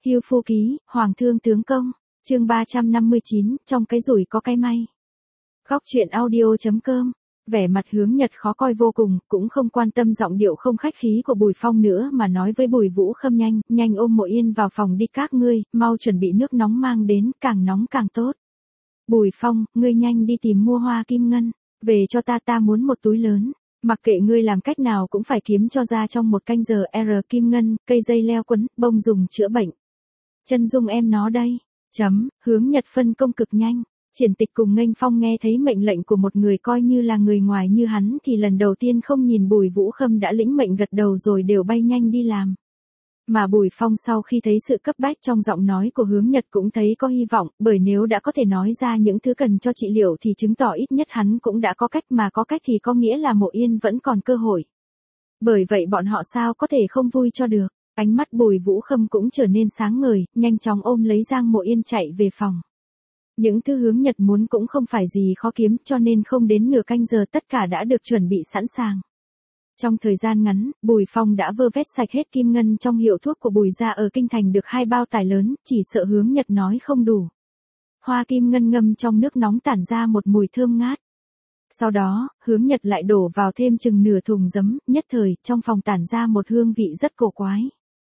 Hưu Phu Ký, Hoàng Thương Tướng Công, chương 359, trong cái rủi có cái may. Góc truyện audio.com, vẻ mặt Hướng Nhật khó coi vô cùng, cũng không quan tâm giọng điệu không khách khí của Bùi Phong nữa mà nói với Bùi Vũ Khâm nhanh ôm Mộ Yên vào phòng đi các ngươi, mau chuẩn bị nước nóng mang đến, càng nóng càng tốt. Bùi Phong, ngươi nhanh đi tìm mua hoa kim ngân, về cho ta muốn một túi lớn. Mặc kệ ngươi làm cách nào cũng phải kiếm cho ra trong một canh giờ kim ngân, cây dây leo quấn, bông dùng chữa bệnh. Chân dung em nó đây. Hướng Nhật phân công cực nhanh. Triển Tịch cùng Nghênh Phong nghe thấy mệnh lệnh của một người coi như là người ngoài như hắn thì lần đầu tiên không nhìn Bùi Vũ Khâm đã lĩnh mệnh gật đầu rồi đều bay nhanh đi làm. Mà Bùi Phong sau khi thấy sự cấp bách trong giọng nói của Hướng Nhật cũng thấy có hy vọng, bởi nếu đã có thể nói ra những thứ cần cho trị liệu thì chứng tỏ ít nhất hắn cũng đã có cách, mà có cách thì có nghĩa là Mộ Yên vẫn còn cơ hội. Bởi vậy bọn họ sao có thể không vui cho được. Ánh mắt Bùi Vũ Khâm cũng trở nên sáng ngời, nhanh chóng ôm lấy Giang Mộ Yên chạy về phòng. Những thứ Hướng Nhật muốn cũng không phải gì khó kiếm, cho nên không đến nửa canh giờ tất cả đã được chuẩn bị sẵn sàng. Trong thời gian ngắn, Bùi Phong đã vơ vét sạch hết kim ngân trong hiệu thuốc của Bùi gia ở kinh thành được 2 bao tải lớn, chỉ sợ Hướng Nhật nói không đủ. Hoa kim ngân ngâm trong nước nóng tản ra một mùi thơm ngát. Sau đó, Hướng Nhật lại đổ vào thêm chừng nửa thùng giấm, nhất thời, trong phòng tản ra một hương vị rất cổ quái.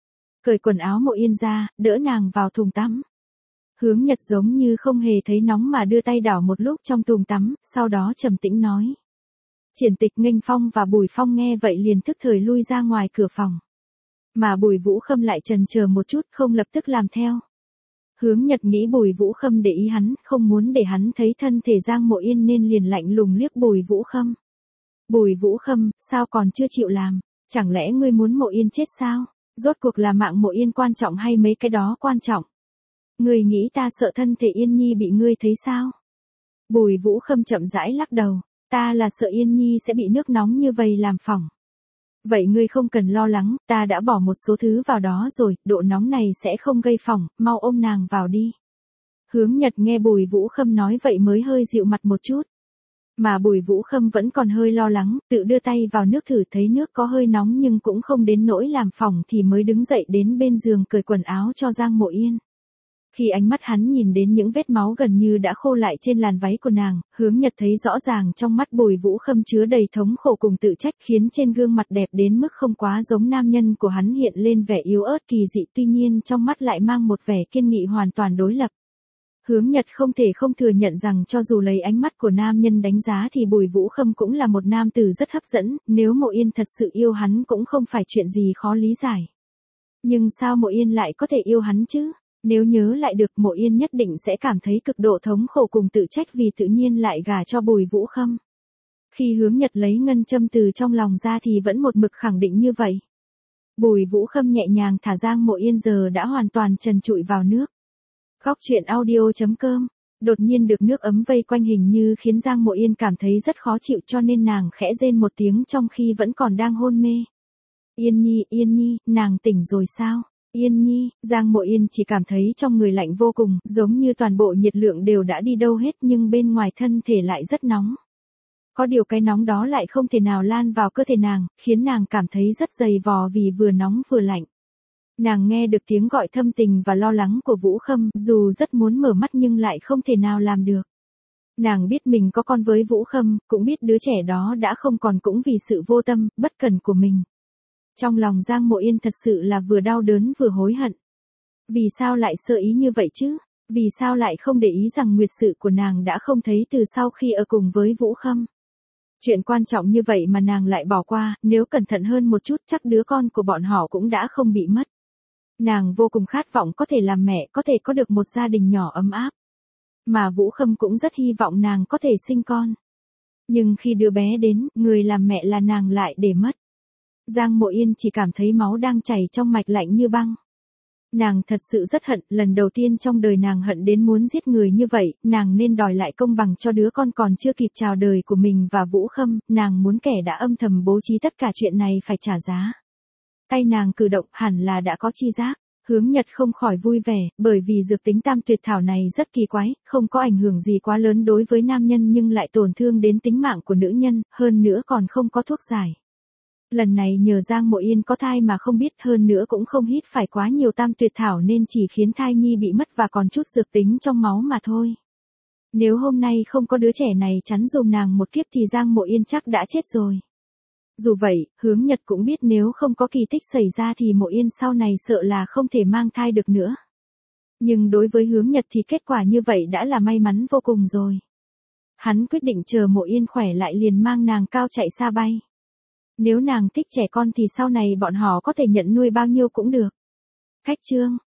Cởi quần áo Mộ Yên ra, đỡ nàng vào thùng tắm. Hướng Nhật giống như không hề thấy nóng mà đưa tay đảo một lúc trong thùng tắm, sau đó trầm tĩnh nói. Triển Tịch, Nghênh Phong và Bùi Phong nghe vậy liền tức thời lui ra ngoài cửa phòng. Mà Bùi Vũ Khâm lại chần chờ một chút không lập tức làm theo. Hướng Nhật nghĩ Bùi Vũ Khâm để ý hắn, không muốn để hắn thấy thân thể Giang Mộ Yên nên liền lạnh lùng liếc Bùi Vũ Khâm. Bùi Vũ Khâm, sao còn chưa chịu làm? Chẳng lẽ ngươi muốn Mộ Yên chết sao? Rốt cuộc là mạng Mộ Yên quan trọng hay mấy cái đó quan trọng? Ngươi nghĩ ta sợ thân thể Yên Nhi bị ngươi thấy sao? Bùi Vũ Khâm chậm rãi lắc đầu. Ta là sợ Yên Nhi sẽ bị nước nóng như vậy làm phỏng. Vậy ngươi không cần lo lắng, ta đã bỏ một số thứ vào đó rồi, độ nóng này sẽ không gây phỏng, mau ôm nàng vào đi. Hướng Nhật nghe Bùi Vũ Khâm nói vậy mới hơi dịu mặt một chút. Mà Bùi Vũ Khâm vẫn còn hơi lo lắng, tự đưa tay vào nước thử thấy nước có hơi nóng nhưng cũng không đến nỗi làm phỏng thì mới đứng dậy đến bên giường cởi quần áo cho Giang Mộ Yên. Khi ánh mắt hắn nhìn đến những vết máu gần như đã khô lại trên làn váy của nàng, Hướng Nhật thấy rõ ràng trong mắt Bùi Vũ Khâm chứa đầy thống khổ cùng tự trách, khiến trên gương mặt đẹp đến mức không quá giống nam nhân của hắn hiện lên vẻ yếu ớt kỳ dị, tuy nhiên trong mắt lại mang một vẻ kiên nghị hoàn toàn đối lập. Hướng Nhật không thể không thừa nhận rằng cho dù lấy ánh mắt của nam nhân đánh giá thì Bùi Vũ Khâm cũng là một nam tử rất hấp dẫn, nếu Mộ Yên thật sự yêu hắn cũng không phải chuyện gì khó lý giải. Nhưng sao Mộ Yên lại có thể yêu hắn chứ? Nếu nhớ lại được Mộ Yên nhất định sẽ cảm thấy cực độ thống khổ cùng tự trách vì tự nhiên lại gả cho Bùi Vũ Khâm. Khi Hướng Nhật lấy ngân châm từ trong lòng ra thì vẫn một mực khẳng định như vậy. Bùi Vũ Khâm nhẹ nhàng thả Giang Mộ Yên giờ đã hoàn toàn trần trụi vào nước. Góc truyện audio.com, đột nhiên được nước ấm vây quanh hình như khiến Giang Mộ Yên cảm thấy rất khó chịu cho nên nàng khẽ rên một tiếng trong khi vẫn còn đang hôn mê. Yên Nhi, nàng tỉnh rồi sao? Yên Nhi, Giang Mộ Yên chỉ cảm thấy trong người lạnh vô cùng, giống như toàn bộ nhiệt lượng đều đã đi đâu hết nhưng bên ngoài thân thể lại rất nóng. Có điều cái nóng đó lại không thể nào lan vào cơ thể nàng, khiến nàng cảm thấy rất dày vò vì vừa nóng vừa lạnh. Nàng nghe được tiếng gọi thâm tình và lo lắng của Vũ Khâm, dù rất muốn mở mắt nhưng lại không thể nào làm được. Nàng biết mình có con với Vũ Khâm, cũng biết đứa trẻ đó đã không còn cũng vì sự vô tâm, bất cẩn của mình. Trong lòng Giang Mộ Yên thật sự là vừa đau đớn vừa hối hận. Vì sao lại sơ ý như vậy chứ? Vì sao lại không để ý rằng nguyệt sự của nàng đã không thấy từ sau khi ở cùng với Vũ Khâm? Chuyện quan trọng như vậy mà nàng lại bỏ qua, nếu cẩn thận hơn một chút chắc đứa con của bọn họ cũng đã không bị mất. Nàng vô cùng khát vọng có thể làm mẹ, có thể có được một gia đình nhỏ ấm áp. Mà Vũ Khâm cũng rất hy vọng nàng có thể sinh con. Nhưng khi đứa bé đến, người làm mẹ là nàng lại để mất. Giang Mộ Yên chỉ cảm thấy máu đang chảy trong mạch lạnh như băng. Nàng thật sự rất hận, lần đầu tiên trong đời nàng hận đến muốn giết người như vậy, nàng nên đòi lại công bằng cho đứa con còn chưa kịp chào đời của mình và Vũ Khâm, nàng muốn kẻ đã âm thầm bố trí tất cả chuyện này phải trả giá. Tay nàng cử động hẳn là đã có chi giác. Hướng Nhật không khỏi vui vẻ, bởi vì dược tính tam tuyệt thảo này rất kỳ quái, không có ảnh hưởng gì quá lớn đối với nam nhân nhưng lại tổn thương đến tính mạng của nữ nhân, hơn nữa còn không có thuốc giải. Lần này nhờ Giang Mộ Yên có thai mà không biết, hơn nữa cũng không hít phải quá nhiều tam tuyệt thảo nên chỉ khiến thai nhi bị mất và còn chút dược tính trong máu mà thôi. Nếu hôm nay không có đứa trẻ này chắn dùm nàng một kiếp thì Giang Mộ Yên chắc đã chết rồi. Dù vậy, Hướng Nhật cũng biết nếu không có kỳ tích xảy ra thì Mộ Yên sau này sợ là không thể mang thai được nữa. Nhưng đối với Hướng Nhật thì kết quả như vậy đã là may mắn vô cùng rồi. Hắn quyết định chờ Mộ Yên khỏe lại liền mang nàng cao chạy xa bay. Nếu nàng thích trẻ con thì sau này bọn họ có thể nhận nuôi bao nhiêu cũng được. Khách chương